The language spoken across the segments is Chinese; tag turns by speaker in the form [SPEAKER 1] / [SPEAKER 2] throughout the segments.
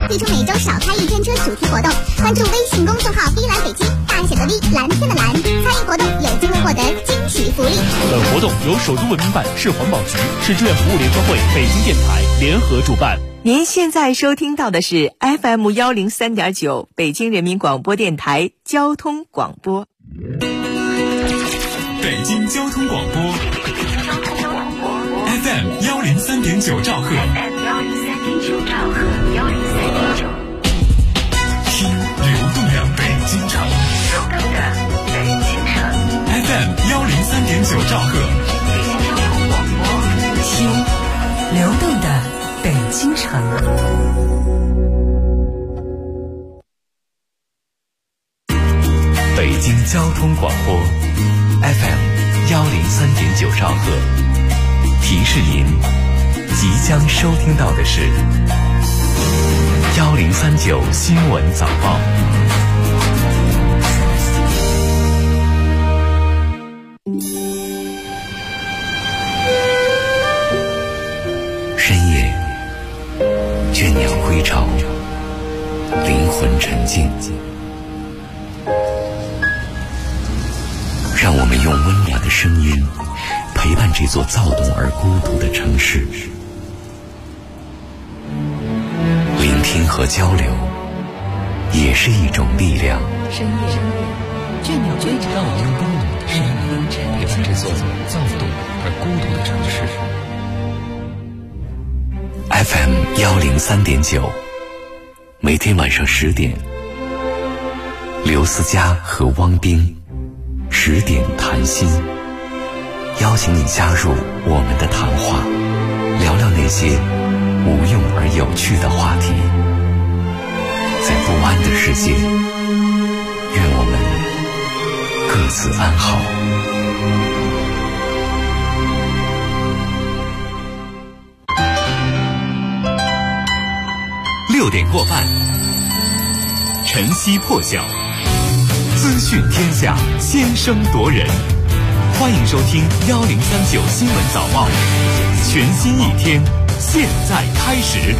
[SPEAKER 1] 提出每周少开一天车主题活动。关注微信公众号 V 蓝北京，大写的 V， 蓝天的蓝，参与活动有机会获得惊喜福利。
[SPEAKER 2] 本活动由首都文明办、市环保局、市志愿服务联合会、北京电台联合主办。
[SPEAKER 3] 您现在收听到的是 FM 103.9北京人民广播电台交通广播。
[SPEAKER 4] 北京交通广播 FM 103.9兆赫，听流动的北京城，FM 103.9兆赫，
[SPEAKER 5] 听流动的北京城。
[SPEAKER 6] 北京交通广播 FM 103.9兆赫，提示您即将收听到的是1039新闻早报。深夜，倦鸟归巢，灵魂沉静。让我们用温暖的声音陪伴这座躁动而孤独的城市，聆听和交流也是一种力量。
[SPEAKER 5] 深夜，倦鸟归巢，让我们用温暖的声音陪伴这座躁动而孤独的城市。
[SPEAKER 6] FM 103.9，每天晚上10点，刘思佳和汪冰10点谈心，邀请你加入我们的谈话，聊聊那些无用而有趣的话题。在不安的世界，愿我们各自安好。6点过半，晨曦破晓，资讯天下，先声夺人。欢迎收听1039新闻早报，全新一天，现在开始。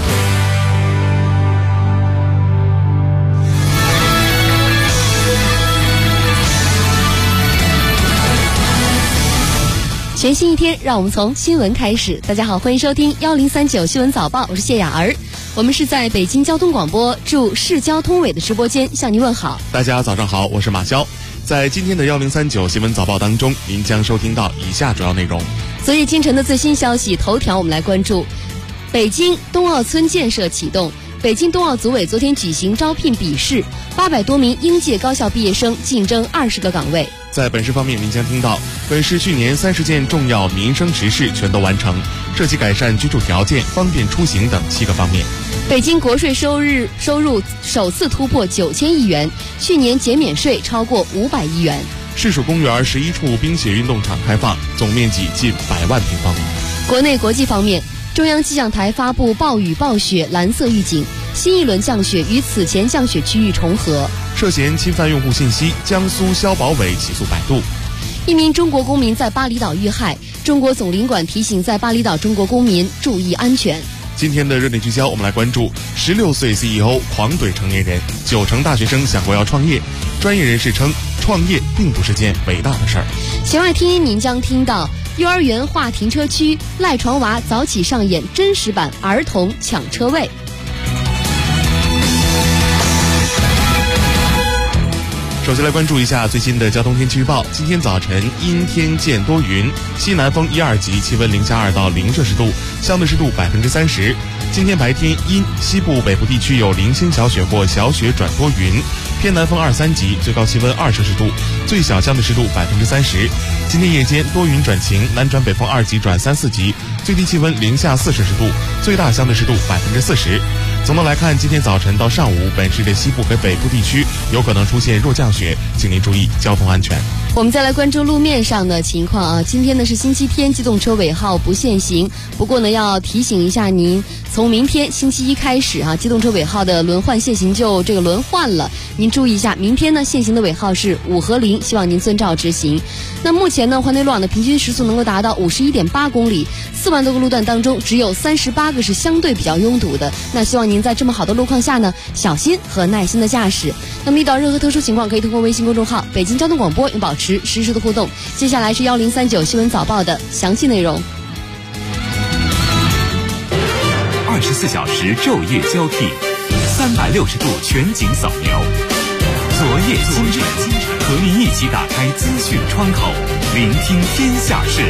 [SPEAKER 7] 全新一天，让我们从新闻开始。大家好，欢迎收听1039新闻早报，我是谢雅儿。我们是在北京交通广播驻市交通委的直播间向您问好。
[SPEAKER 8] 大家早上好，我是马潇。在今天的1039新闻早报当中，您将收听到以下主要内容。
[SPEAKER 7] 昨夜今晨的最新消息，头条我们来关注：北京冬奥村建设启动，北京冬奥组委昨天举行招聘笔试，800多名应届高校毕业生竞争20个岗位。
[SPEAKER 8] 在本市方面，您将听到本市去年30件重要民生实事全都完成，涉及改善居住条件、方便出行等7个方面。
[SPEAKER 7] 北京国税收入首次突破9000亿元，去年减免税超过500亿元。
[SPEAKER 8] 市属公园11处冰雪运动场开放，总面积近100万平方米。
[SPEAKER 7] 国内国际方面，中央气象台发布暴雨暴雪蓝色预警，新一轮降雪与此前降雪区域重合。
[SPEAKER 8] 涉嫌侵犯用户信息，江苏消保委起诉百度。
[SPEAKER 7] 一名中国公民在巴厘岛遇害，中国总领馆提醒在巴厘岛中国公民注意安全。
[SPEAKER 8] 今天的热点聚焦，我们来关注16岁 CEO 狂怼成年人，9成大学生想过要创业。专业人士称，创业并不是件伟大的事儿。
[SPEAKER 7] 弦外听音，您将听到幼儿园划停车区，赖床娃早起上演真实版儿童抢车位。
[SPEAKER 8] 首先来关注一下最新的交通天气预报。今天早晨阴天见多云，西南风1、2级，气温0下2到0摄氏度，相对湿度30%。今天白天阴，西部北部地区有零星小雪或小雪转多云，偏南风2、3级，最高气温2摄氏度，最小相对湿度30%。今天夜间多云转晴，南转北风2级转3、4级，最低气温0下4摄氏度，最大相对湿度40%。总的来看，今天早晨到上午，本市的西部和北部地区有可能出现弱降雪，请您注意交通安全。
[SPEAKER 7] 我们再来关注路面上的情况啊，今天呢是星期天，机动车尾号不限行。不过呢，要提醒一下您， 从明天星期一开始机动车尾号的轮换限行就轮换了。您注意一下，明天呢限行的尾号是5和0，希望您遵照执行。那目前呢，环内路网的平均时速能够达到51.8公里，4万多个路段当中只有38个是相对比较拥堵的。那希望您在这么好的路况下呢，小心和耐心的驾驶。那么遇到任何特殊情况，可以通过微信公众号北京交通广播保持实时的互动。接下来是1039新闻早报的详细内容。
[SPEAKER 6] 24小时昼夜交替，360度全景扫描，昨夜今晨，和您一起打开资讯窗口，聆听天下事。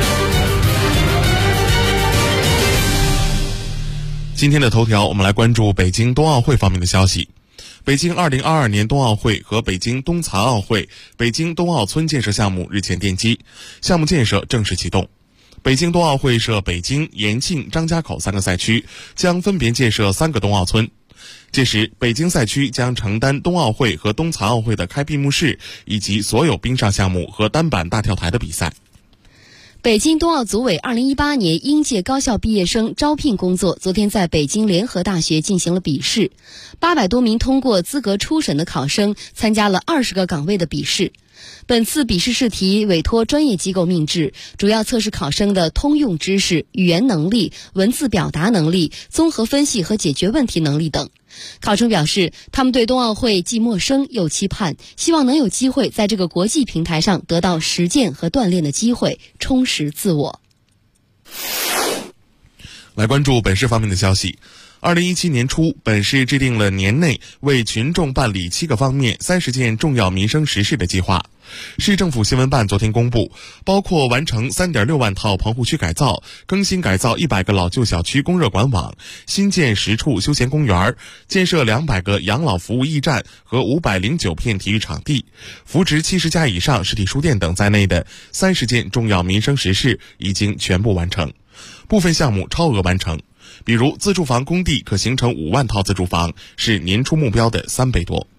[SPEAKER 8] 今天的头条，我们来关注北京冬奥会方面的消息。北京2022年冬奥会和北京冬残奥会北京冬奥村建设项目日前奠基，项目建设正式启动。北京冬奥会设北京、延庆、张家口3个赛区，将分别建设3个冬奥村。届时，北京赛区将承担冬奥会和冬残奥会的开闭幕式以及所有冰上项目和单板大跳台的比赛。
[SPEAKER 7] 北京冬奥组委2018年应届高校毕业生招聘工作昨天在北京联合大学进行了笔试，800多名通过资格初审的考生参加了20个岗位的笔试。本次笔试试题委托专业机构命制，主要测试考生的通用知识、语言能力、文字表达能力、综合分析和解决问题能力等。考生表示，他们对冬奥会既陌生又期盼，希望能有机会在这个国际平台上得到实践和锻炼的机会，充实自我。
[SPEAKER 8] 来关注本市方面的消息。2017年初，本市制定了年内为群众办理7个方面30件重要民生实事的计划。市政府新闻办昨天公布，包括完成3.6万套棚户区改造，更新改造100个老旧小区供热管网，新建10处休闲公园，建设200个养老服务驿站和509片体育场地，扶植70家以上实体书店等在内的30件重要民生实事已经全部完成，部分项目超额完成。比如自住房供地可形成5万套自住房，是年初目标的3倍多。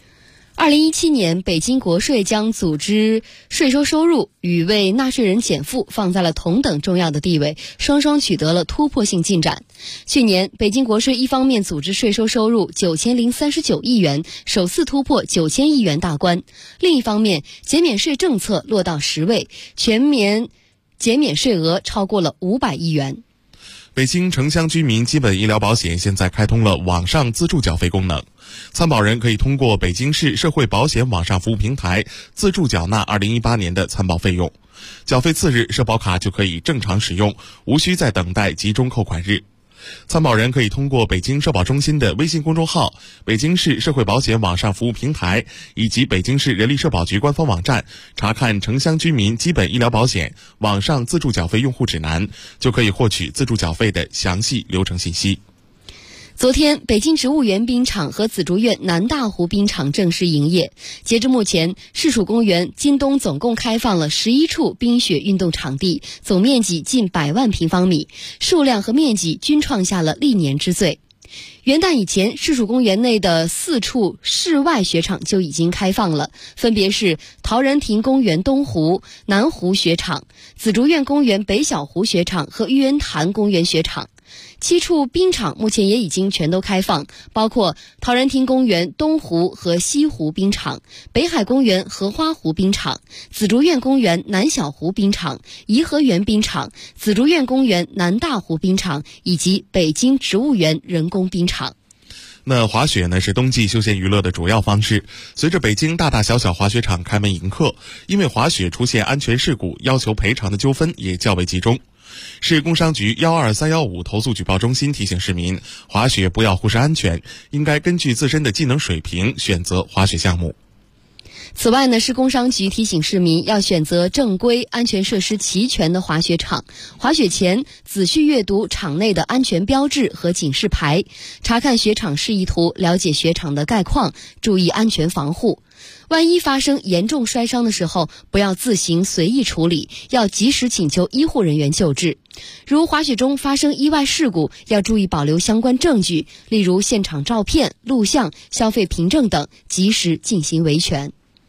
[SPEAKER 7] 2017年，北京国税将组织税收入与为纳税人减负放在了同等重要的地位，双双取得了突破性进展。去年，北京国税一方面组织税收入9039亿元，首次突破9000亿元大关；另一方面，减免税政策落到实位，全年减免税额超过了500亿元。
[SPEAKER 8] 北京城乡居民基本医疗保险现在开通了网上自助缴费功能，参保人可以通过北京市社会保险网上服务平台自助缴纳2018年的参保费用，缴费次日社保卡就可以正常使用，无需再等待集中扣款日。参保人可以通过北京社保中心的微信公众号、北京市社会保险网上服务平台以及北京市人力社保局官方网站查看城乡居民基本医疗保险网上自助缴费用户指南，就可以获取自助缴费的详细流程信息。
[SPEAKER 7] 昨天，北京植物园冰场和紫竹院南大湖冰场正式营业。截至目前，市属公园今冬总共开放了11处冰雪运动场地，总面积近100万平方米，数量和面积均创下了历年之最。元旦以前，市属公园内的4处室外雪场就已经开放了，分别是陶然亭公园东湖、南湖雪场、紫竹院公园北小湖雪场和玉渊潭公园雪场。7处冰场目前也已经全都开放，包括陶然亭公园东湖和西湖冰场、北海公园荷花湖冰场、紫竹院公园南小湖冰场、颐和园冰场、紫竹院公园南大湖冰场以及北京植物园人工冰场。
[SPEAKER 8] 那滑雪呢是冬季休闲娱乐的主要方式，随着北京大大小小滑雪场开门迎客，因为滑雪出现安全事故要求赔偿的纠纷也较为集中。市工商局12315投诉举报中心提醒市民，滑雪不要忽视安全，应该根据自身的技能水平选择滑雪项目。
[SPEAKER 7] 此外呢，市工商局提醒市民要选择正规、安全设施齐全的滑雪场。滑雪前仔细阅读场内的安全标志和警示牌，查看雪场示意图，了解雪场的概况，注意安全防护。万一发生严重摔伤的时候，不要自行随意处理，要及时请求医护人员救治。如滑雪中发生意外事故，要注意保留相关证据，例如现场照片、录像、消费凭证等，及时进行维权。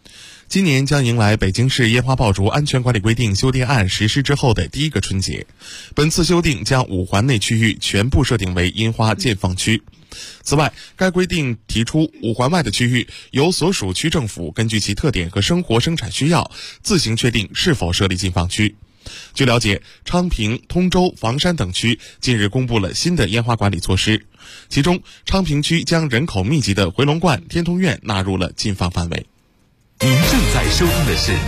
[SPEAKER 8] 今年将迎来北京市烟花爆竹安全管理规定修订案实施之后的第一个春节。本次修订将5环内区域全部设定为烟花建放区。此外，该规定提出5环外的区域由所属区政府根据其特点和生活生产需要自行确定是否设立禁放区。据了解，昌平、通州、房山等区近日公布了新的烟花管理措施，其中昌平区将人口密集的回龙观、天通苑纳入了禁放范围。
[SPEAKER 2] 您正在收听的是1039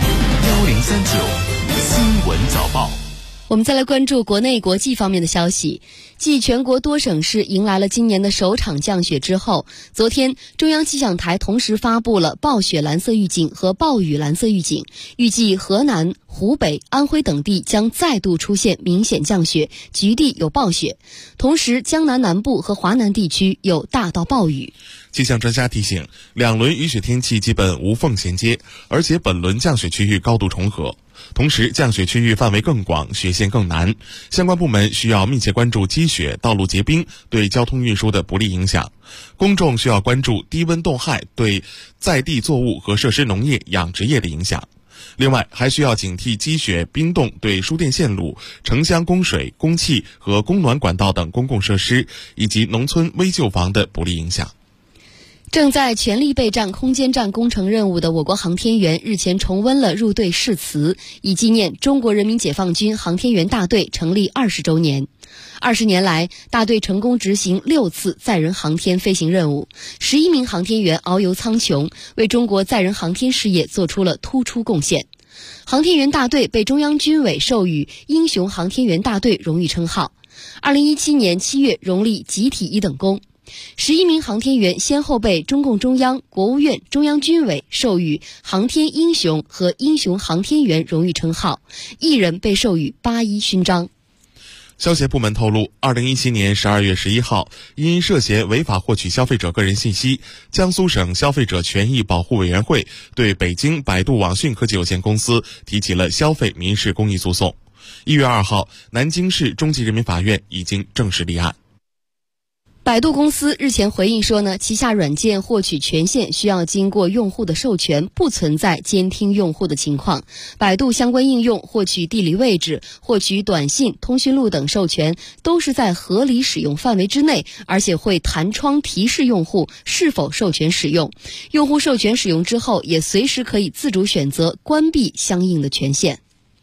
[SPEAKER 2] 新闻早报。
[SPEAKER 7] 我们再来关注国内国际方面的消息。继全国多省市迎来了今年的首场降雪之后，昨天中央气象台同时发布了暴雪蓝色预警和暴雨蓝色预警，预计河南、湖北、安徽等地将再度出现明显降雪，局地有暴雪，同时江南南部和华南地区有大到暴雨。
[SPEAKER 8] 气象专家提醒，2轮雨雪天气基本无缝衔接，而且本轮降雪区域高度重合，同时降雪区域范围更广，雪线更难，相关部门需要密切关注积雪、道路结冰对交通运输的不利影响，公众需要关注低温冻害对在地作物和设施农业、养殖业的影响。另外，还需要警惕积雪、冰冻对输电线路、城乡供水、供气和供暖管道等公共设施以及农村危旧房的不利影响。
[SPEAKER 7] 正在全力备战空间站工程任务的我国航天员日前重温了入队誓词，以纪念中国人民解放军航天员大队成立20周年。20年来，大队成功执行6次载人航天飞行任务，11名航天员遨游苍穹，为中国载人航天事业做出了突出贡献。航天员大队被中央军委授予英雄航天员大队荣誉称号。2017年7月荣立集体1等功。11名航天员先后被中共中央、国务院、中央军委授予航天英雄和英雄航天员荣誉称号，1人被授予8·1勋章。
[SPEAKER 8] 消协部门透露，2017年12月11号，因涉嫌违法获取消费者个人信息，江苏省消费者权益保护委员会对北京百度网讯科技有限公司提起了消费民事公益诉讼。1月2号，南京市中级人民法院已经正式立案。
[SPEAKER 7] 百度公司日前回应说呢，旗下软件获取权限需要经过用户的授权，不存在监听用户的情况。百度相关应用获取地理位置、获取短信、通讯录等授权都是在合理使用范围之内，而且会弹窗提示用户是否授权使用。用户授权使用之后，也随时可以自主选择关闭相应的权限。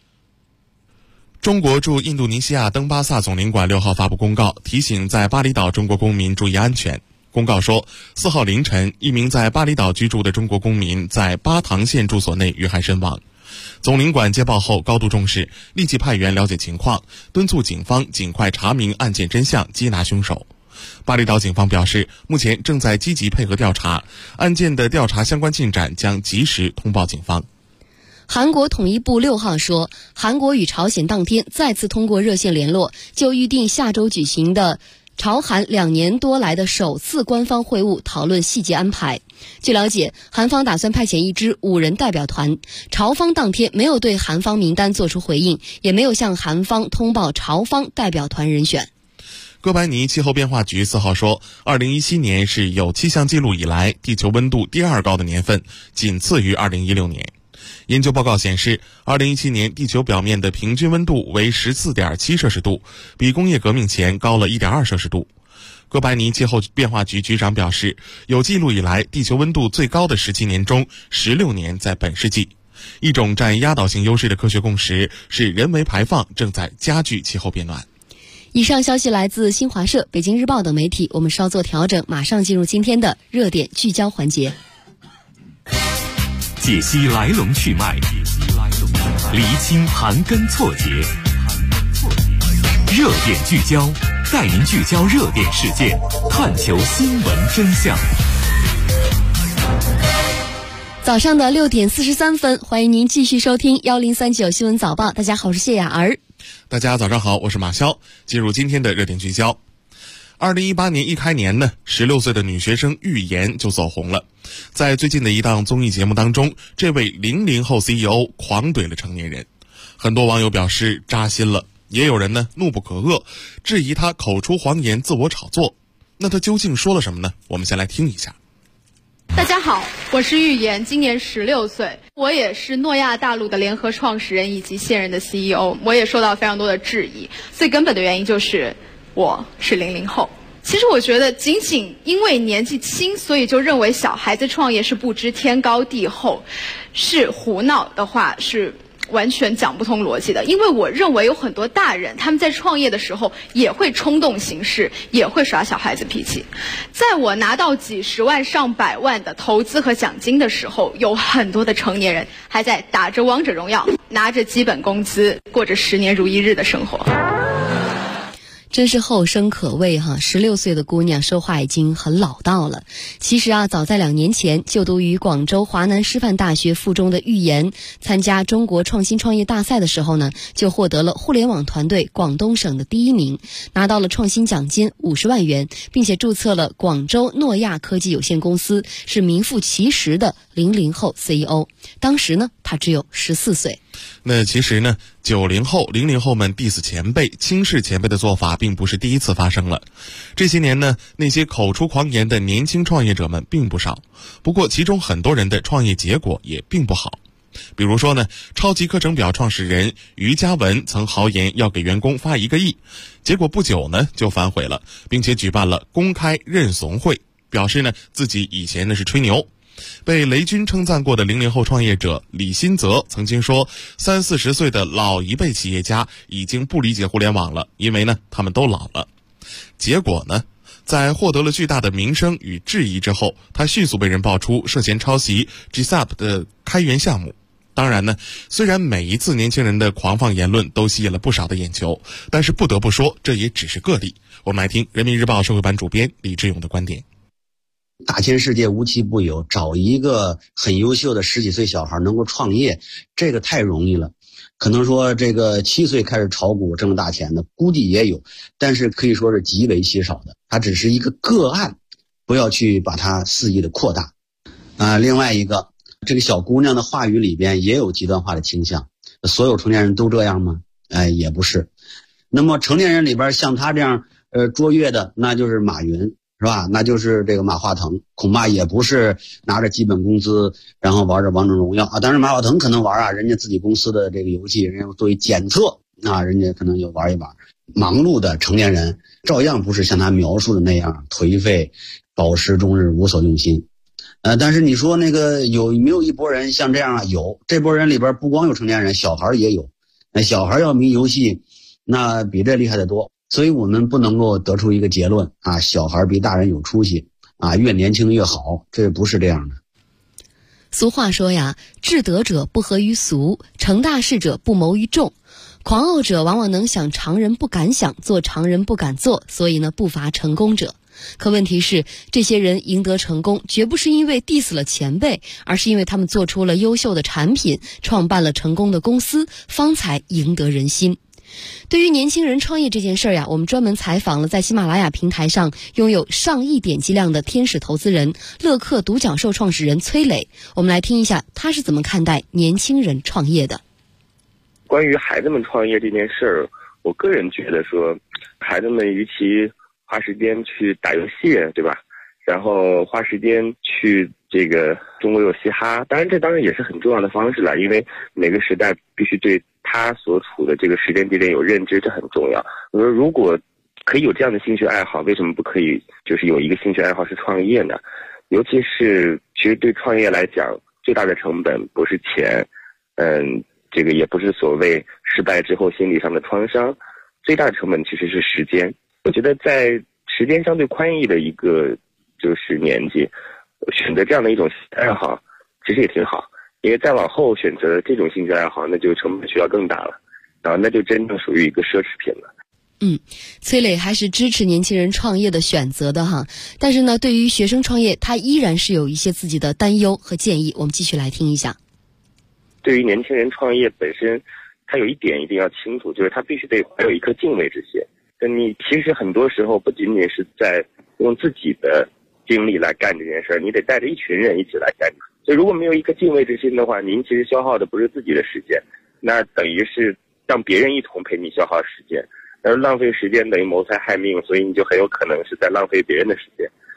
[SPEAKER 8] 中国驻印度尼西亚登巴萨总领馆6号发布公告，提醒在巴厘岛中国公民注意安全。公告说，4号凌晨，一名在巴厘岛居住的中国公民在巴塘县住所内遇害身亡。总领馆接报后高度重视，立即派员了解情况，敦促警方尽快查明案件真相，缉拿凶手。巴厘岛警方表示，目前正在积极配合调查，案件的调查相关进展将及时通报警方。
[SPEAKER 7] 韩国统一部6号说，韩国与朝鲜当天再次通过热线联络，就预定下周举行的朝韩2年多来的首次官方会晤讨论细节安排。据了解，韩方打算派遣一支5人代表团，朝方当天没有对韩方名单作出回应，也没有向韩方通报朝方代表团人选。
[SPEAKER 8] 哥白尼气候变化局4号说，2017年是有气象记录以来地球温度第2高的年份，仅次于2016年。研究报告显示，2017年地球表面的平均温度为14.7摄氏度，比工业革命前高了1.2摄氏度。哥白尼气候变化局局长表示，有记录以来地球温度最高的17年中，16年在本世纪。一种占压倒性优势的科学共识是，人为排放正在加剧气候变暖。
[SPEAKER 7] 以上消息来自新华社、北京日报等媒体，我们稍作调整，马上进入今天的热点聚焦环节。
[SPEAKER 2] 解析来龙去脉，厘清盘根错节，热点聚焦，带您聚焦热点事件，探求新闻真相。
[SPEAKER 7] 早上的6点43分，欢迎您继续收听1039新闻早报。大家好，我是谢雅儿。
[SPEAKER 8] 大家早上好，我是马潇。进入今天的热点聚焦。2018年一开年呢，16岁的女学生预言就走红了。在最近的一档综艺节目当中，这位00后 CEO 狂怼了成年人，很多网友表示扎心了，也有人呢怒不可遏，质疑他口出黄言、自我炒作。那他究竟说了什么呢？我们先来听一下。
[SPEAKER 9] 大家好，我是玉妍，今年16岁，我也是诺亚大陆的联合创始人以及现任的 CEO， 我也受到非常多的质疑，最根本的原因就是我是00后。其实我觉得仅仅因为年纪轻，所以就认为小孩子创业是不知天高地厚，是胡闹的话是完全讲不通逻辑的。因为我认为有很多大人他们在创业的时候也会冲动行事，也会耍小孩子脾气。在我拿到几十万上百万的投资和奖金的时候，有很多的成年人还在打着王者荣耀，拿着基本工资，过着10年如一日的生活。
[SPEAKER 7] 真是后生可畏哈！16岁的姑娘说话已经很老道了。其实啊，早在2年前，就读于广州华南师范大学附中的玉妍，参加中国创新创业大赛的时候呢，就获得了互联网团队广东省的第1名，拿到了创新奖金50万元，并且注册了广州诺亚科技有限公司，是名副其实的00后 CEO。当时呢，他只有14岁。
[SPEAKER 8] 那其实呢，90后、00后们 diss 前辈、轻视前辈的做法并不是第一次发生了。这些年呢，那些口出狂言的年轻创业者们并不少，不过其中很多人的创业结果也并不好。比如说呢，超级课程表创始人于嘉文曾豪言要给员工发1个亿，结果不久呢就反悔了，并且举办了公开认怂会，表示呢自己以前呢是吹牛。被雷军称赞过的00后创业者李新泽曾经说，30-40岁的老一辈企业家已经不理解互联网了，因为呢他们都老了。结果呢，在获得了巨大的名声与质疑之后，他迅速被人爆出涉嫌抄袭 GSAP 的开源项目。当然呢，虽然每一次年轻人的狂放言论都吸引了不少的眼球，但是不得不说，这也只是个例。我们来听人民日报社会版主编李志勇的观点。
[SPEAKER 10] 大千世界无奇不有，找一个很优秀的10几岁小孩能够创业，这个太容易了。可能说这个7岁开始炒股挣大钱的估计也有，但是可以说是极为稀少的，它只是一个个案，不要去把它肆意的扩大。另外一个，这个小姑娘的话语里边也有极端化的倾向，所有成年人都这样吗？也不是。那么成年人里边像他这样卓越的，那就是马云，是吧？那就是这个马化腾，恐怕也不是拿着基本工资然后玩着王者荣耀啊。当然马化腾可能玩人家自己公司的这个游戏，人家作为检测啊，人家可能就玩一玩。忙碌的成年人照样不是像他描述的那样颓废、饱食终日、无所用心。但是你说那个有没有一拨人像这样啊？有，这拨人里边不光有成年人，小孩也有。小孩要迷游戏，那比这厉害得多。所以我们不能够得出一个结论啊，小孩比大人有出息啊，越年轻越好，这不是这样的。
[SPEAKER 7] 俗话说呀，智德者不合于俗，成大事者不谋于众。狂傲者往往能想常人不敢想，做常人不敢做，所以呢，不乏成功者。可问题是，这些人赢得成功，绝不是因为 diss 了前辈，而是因为他们做出了优秀的产品，创办了成功的公司，方才赢得人心。对于年轻人创业这件事呀，我们专门采访了在喜马拉雅平台上拥有上亿点击量的天使投资人乐客独角兽创始人崔磊。我们来听一下他是怎么看待年轻人创业的。
[SPEAKER 11] 关于孩子们创业这件事儿，我个人觉得说，孩子们与其花时间去打游戏，对吧？然后花时间去这个中国有嘻哈，当然这也是很重要的方式了，因为每个时代必须对他所处的这个时间节点有认知，这很重要。我说如果可以有这样的兴趣爱好，为什么不可以就是有一个兴趣爱好是创业呢？尤其是其实对创业来讲，最大的成本不是钱，这个也不是所谓失败之后心理上的创伤，最大的成本其实是时间。我觉得在时间相对宽裕的一个就是年纪，选择这样的一种爱好其实也挺好，因为再往后选择这种兴趣爱好，那就成本需要更大了，然后那就真正属于一个奢侈品了。
[SPEAKER 7] 崔磊还是支持年轻人创业的选择的哈，但是呢，对于学生创业，他依然是有一些自己的担忧和建议，我们继续来听一下。
[SPEAKER 11] 对于年轻人创业本身，他有一点一定要清楚，就是他必须得怀有一颗敬畏之心。你其实很多时候不仅仅是在用自己的精力来干这件事儿，你得带着一群人一起来干。所以如果没有一颗敬畏之心的话，您其实消耗的不是自己的时间，那等于是让别人一同陪你消耗时间，而浪费时间等于谋财害命，所以你就很有可能是在浪费别人的时间。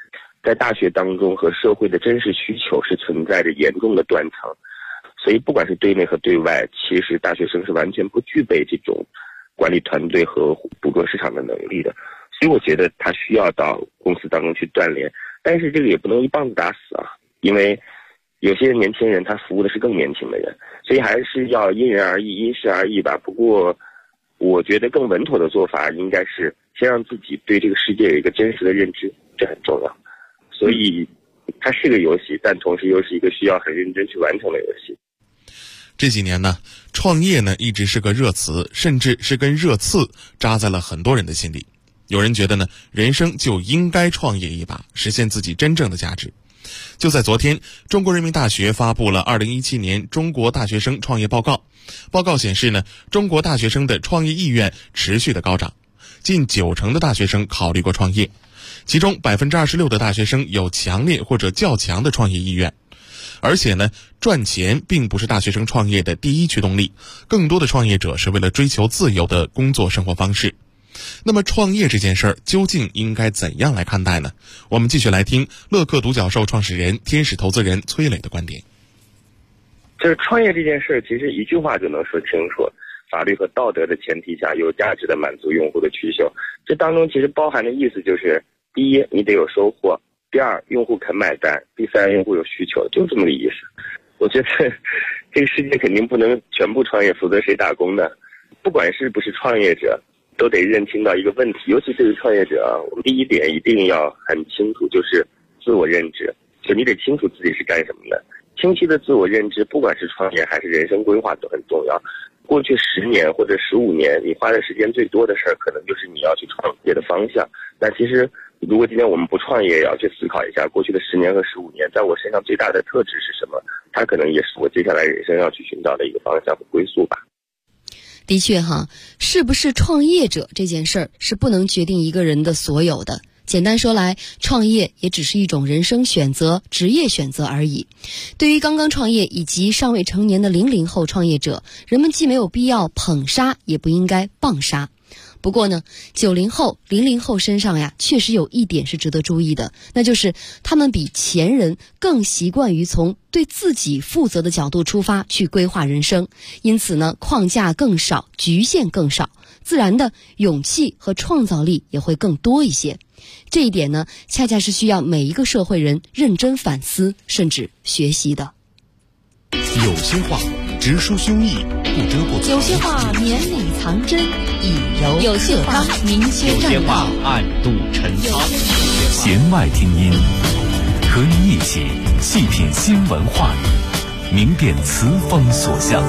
[SPEAKER 11] 在大学当中和社会的真实需求是存在着严重的断层，所以不管是对内和对外，其实大学生是完全不具备这种管理团队和捕捉市场的能力的。所以我觉得他需要到公司当中去锻炼，但是这个也不能一棒子打死啊，因为有些年轻人他服务的是更年轻的人，所以还是要因人而异、因事而异吧。不过我觉得更稳妥的做法应该是先让自己对这个世界有一个真实的认知，这很重要。所以它是个游戏，但同时又是一个需要很认真去完成的游戏。
[SPEAKER 8] 这几年呢，创业呢一直是个热词，甚至是根热刺扎在了很多人的心里。有人觉得呢，人生就应该创业一把，实现自己真正的价值。就在昨天，中国人民大学发布了2017年中国大学生创业报告。报告显示呢，中国大学生的创业意愿持续的高涨，近90%的大学生考虑过创业，其中26%的大学生有强烈或者较强的创业意愿。而且呢，赚钱并不是大学生创业的第一驱动力，更多的创业者是为了追求自由的工作生活方式。那么创业这件事儿究竟应该怎样来看待呢？我们继续来听乐客独角兽创始人、天使投资人崔磊的观点。
[SPEAKER 11] 就是创业这件事，其实一句话就能说清楚：法律和道德的前提下，有价值的满足用户的需求。这当中其实包含的意思就是：第一，你得有收获；第二，用户肯买单；第三，用户有需求，就这么个意思。我觉得这个世界肯定不能全部创业，否则谁打工呢？不管是不是创业者，都得认清到一个问题，尤其是创业者啊，我们第一点一定要很清楚，就是自我认知，就你得清楚自己是干什么的。清晰的自我认知，不管是创业还是人生规划都很重要。过去10年或者15年，你花的时间最多的事儿，可能就是你要去创业的方向。那其实，如果今天我们不创业，也要去思考一下，过去的10年和15年，在我身上最大的特质是什么？它可能也是我接下来人生要去寻找的一个方向和归宿吧。
[SPEAKER 7] 的确哈，是不是创业者这件事儿是不能决定一个人的所有的。简单说来，创业也只是一种人生选择、职业选择而已。对于刚刚创业以及尚未成年的00后创业者，人们既没有必要捧杀，也不应该棒杀。不过呢，90后、00后身上呀，确实有一点是值得注意的，那就是他们比前人更习惯于从对自己负责的角度出发去规划人生，因此呢，框架更少，局限更少，自然的勇气和创造力也会更多一些。这一点呢，恰恰是需要每一个社会人认真反思，甚至学习的。
[SPEAKER 2] 有些话直抒胸臆，不遮不
[SPEAKER 7] 有些话绵里藏针，以柔
[SPEAKER 3] 有些话明确
[SPEAKER 2] 有些话暗度陈仓。
[SPEAKER 6] 弦外听音，和你一起细品新闻话语，明辨词风所向。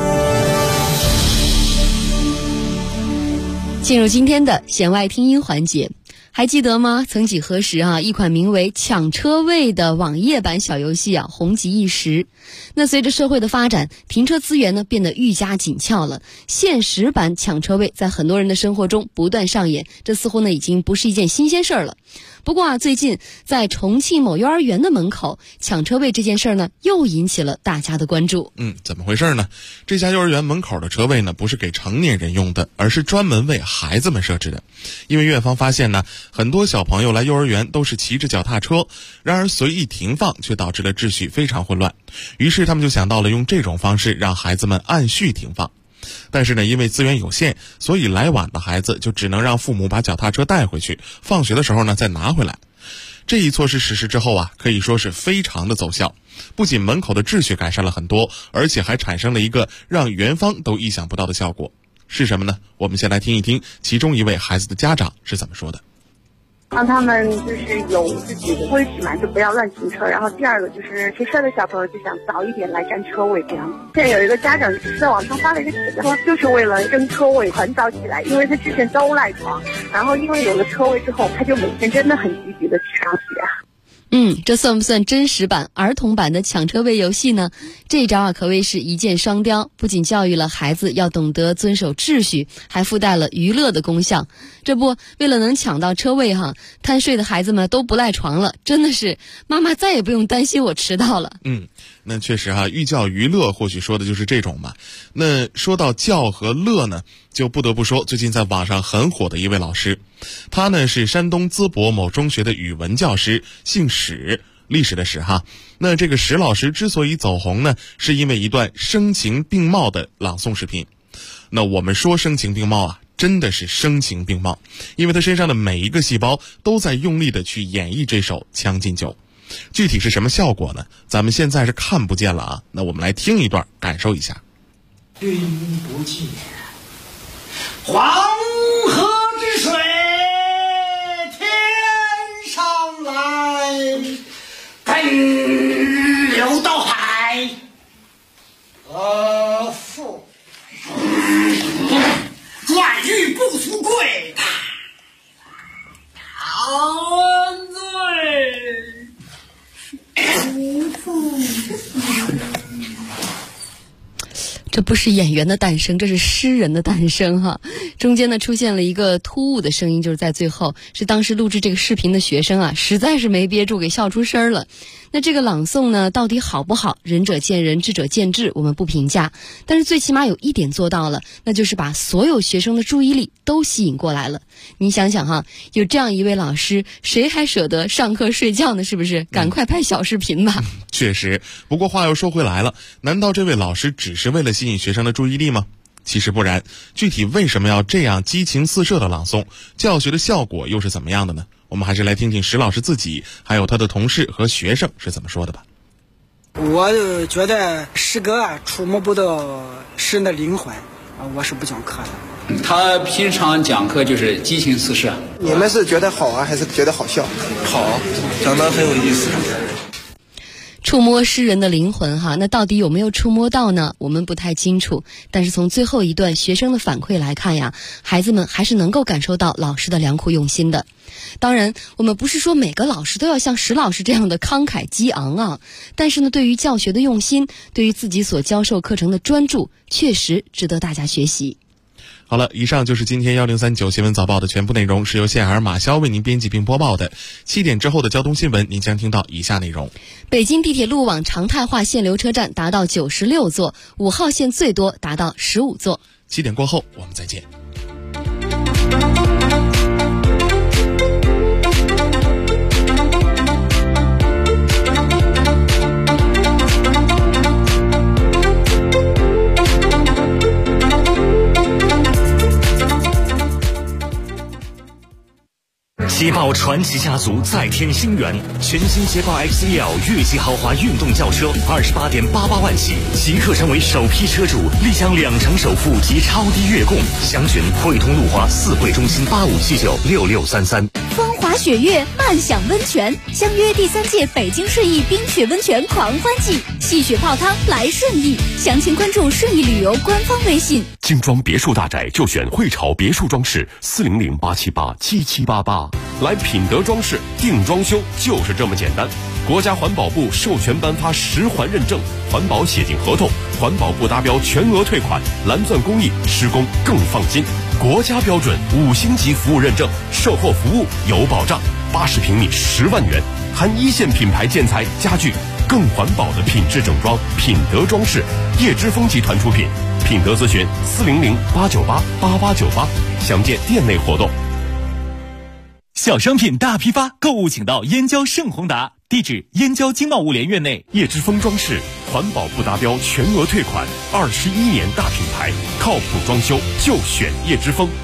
[SPEAKER 7] 进入今天的弦外听音环节。还记得吗？曾几何时啊，一款名为抢车位的网页版小游戏啊，红极一时。那随着社会的发展，停车资源呢变得愈加紧俏了。现实版抢车位在很多人的生活中不断上演，这似乎呢已经不是一件新鲜事儿了。不过啊，最近在重庆某幼儿园的门口抢车位这件事儿呢，又引起了大家的关注。
[SPEAKER 8] 怎么回事呢？这家幼儿园门口的车位呢，不是给成年人用的，而是专门为孩子们设置的。因为院方发现呢，很多小朋友来幼儿园都是骑着脚踏车，然而随意停放却导致了秩序非常混乱。于是他们就想到了用这种方式让孩子们按序停放。但是呢，因为资源有限，所以来晚的孩子就只能让父母把脚踏车带回去，放学的时候呢再拿回来。这一措施实施之后啊，可以说是非常的奏效，不仅门口的秩序改善了很多，而且还产生了一个让园方都意想不到的效果。是什么呢？我们先来听一听其中一位孩子的家长是怎么说的。
[SPEAKER 12] 让他们就是有自己的规矩嘛，就不要乱停车。然后第二个就是骑车的小朋友就想早一点来占车位这样。现在有一个家长在网上发了一个帖子，说就是为了争车位很早起来，因为他之前都赖床，然后因为有了车位之后，他就每天真的很积极的去上学啊。
[SPEAKER 7] 这算不算真实版、儿童版的抢车位游戏呢？这招啊可谓是一箭双雕，不仅教育了孩子要懂得遵守秩序，还附带了娱乐的功效。这不，为了能抢到车位哈，贪睡的孩子们都不赖床了，真的是妈妈再也不用担心我迟到了。
[SPEAKER 8] 那确实哈，寓教于乐或许说的就是这种嘛。那说到教和乐呢，就不得不说最近在网上很火的一位老师。 他呢是山东淄博某中学的语文教师，姓史，历史的史哈。那这个史老师之所以走红呢，是因为一段声情并茂的朗诵视频。那我们说声情并茂啊，真的是声情并茂，因为他身上的每一个细胞都在用力的去演绎这首《将进酒》。具体是什么效果呢？咱们现在是看不见了啊，那我们来听一段感受一下。
[SPEAKER 13] 云不见黄河之水天上来，奔流到海复万玉不足贵，陶醉
[SPEAKER 7] 这不是演员的诞生，这是诗人的诞生哈。中间呢出现了一个突兀的声音，就是在最后，是当时录制这个视频的学生啊，实在是没憋住，给笑出声了。那这个朗诵呢，到底好不好？仁者见仁，智者见智，我们不评价。但是最起码有一点做到了，那就是把所有学生的注意力都吸引过来了。你想想哈，有这样一位老师，谁还舍得上课睡觉呢？是不是？赶快拍小视频吧。
[SPEAKER 8] 确实，不过话又说回来了，难道这位老师只是为了吸引学生的注意力吗？其实不然，具体为什么要这样激情四射的朗诵，教学的效果又是怎么样的呢？我们还是来听听史老师自己，还有他的同事和学生是怎么说的吧。
[SPEAKER 14] 我觉得诗歌啊，触摸不到诗人的灵魂啊，我是不讲课的。
[SPEAKER 15] 他平常讲课就是激情四射。
[SPEAKER 16] 你们是觉得好啊，还是觉得好笑？好，讲得很有意思。
[SPEAKER 7] 触摸诗人的灵魂哈，那到底有没有触摸到呢？我们不太清楚。但是从最后一段学生的反馈来看呀，孩子们还是能够感受到老师的良苦用心的。当然，我们不是说每个老师都要像史老师这样的慷慨激昂啊，但是呢，对于教学的用心，对于自己所教授课程的专注，确实值得大家学习。
[SPEAKER 8] 好了，以上就是今天1039新闻早报的全部内容，是由谢尔马潇为您编辑并播报的。7点之后的交通新闻，您将听到以下内容：
[SPEAKER 7] 北京地铁路网常态化限流车站达到96座，5号线最多达到15座。
[SPEAKER 8] 7点过后，我们再见。
[SPEAKER 17] 捷豹传奇家族再添新元，全新捷豹 XEL 越级豪华运动轿车28.88万起，即刻成为首批车主，立享2成首付及超低月供。详询汇通路华4惠中心85796633。
[SPEAKER 18] 风华雪月，漫享温泉，相约第3届北京顺义冰雪温泉狂欢季，戏雪泡汤来顺义。详情关注顺义旅游官方微信。
[SPEAKER 19] 精装别墅大宅就选汇潮别墅装饰，400-878-7788。来品德装饰定装修就是这么简单。国家环保部授权颁发10环认证，环保写进合同，环保部达标全额退款，蓝钻工艺，施工更放心。国家标准5星级服务认证，售后服务有保障。80平米10万元，含1线品牌建材家具，更环保的品质整装。品德装饰，叶之峰集团出品。品德咨询400-898-8898，详见店内活动。
[SPEAKER 2] 小商品大批发，购物请到燕郊盛宏达，地址燕郊经贸物联院内。
[SPEAKER 19] 叶之峰装饰，环保不达标全额退款，21年大品牌，靠谱装修就选叶之峰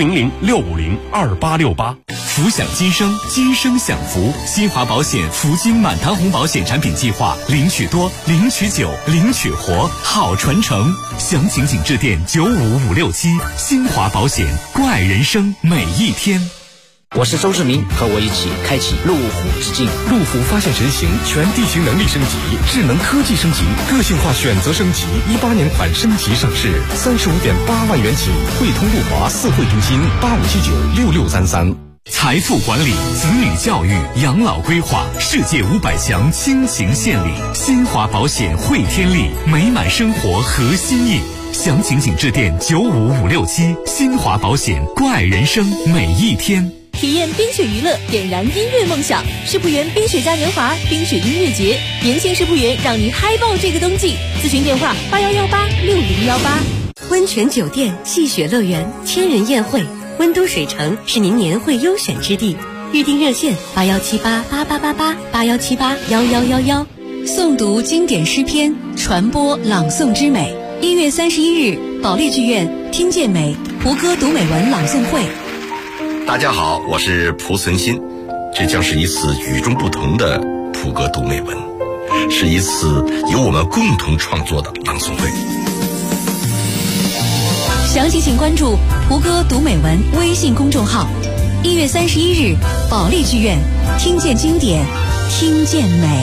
[SPEAKER 19] ，400-650-2868。
[SPEAKER 2] 福享今生，今生享福。新华保险福金满堂红保险产品计划，领取多，领取久，领取活，好传承。详情请致电95567。新华保险，关爱人生每一天。
[SPEAKER 20] 我是周志明，和我一起开启路虎之境。
[SPEAKER 21] 路虎发现神行，全地形能力升级，智能科技升级，个性化选择升级，18年款升级上市，35.8万元起。汇通路华4惠中心85796633。
[SPEAKER 2] 财富管理、子女教育、养老规划，世界500强倾情献礼。新华保险汇天利，美满生活核心印。详情请致电95567。新华保险，关爱人生每一天。
[SPEAKER 18] 体验冰雪娱乐，点燃音乐梦想。世博园冰雪嘉年华、冰雪音乐节，明星世博园让你嗨爆这个冬季。咨询电话81186018。
[SPEAKER 22] 温泉酒店、戏雪乐园、千人宴会，
[SPEAKER 1] 温都水城是您年会优选之地，预订热线8178888881781111。诵读经典诗篇，传播朗诵之美。1月31日，保利剧院听见美胡歌读美文朗诵会。
[SPEAKER 22] 大家好，我是蒲存昕，这将是一次与众不同的胡歌读美文，是一次由我们共同创作的朗诵会。
[SPEAKER 1] 详情请关注胡歌读美文微信公众号。1月31日，保利剧院听见经典，听见美。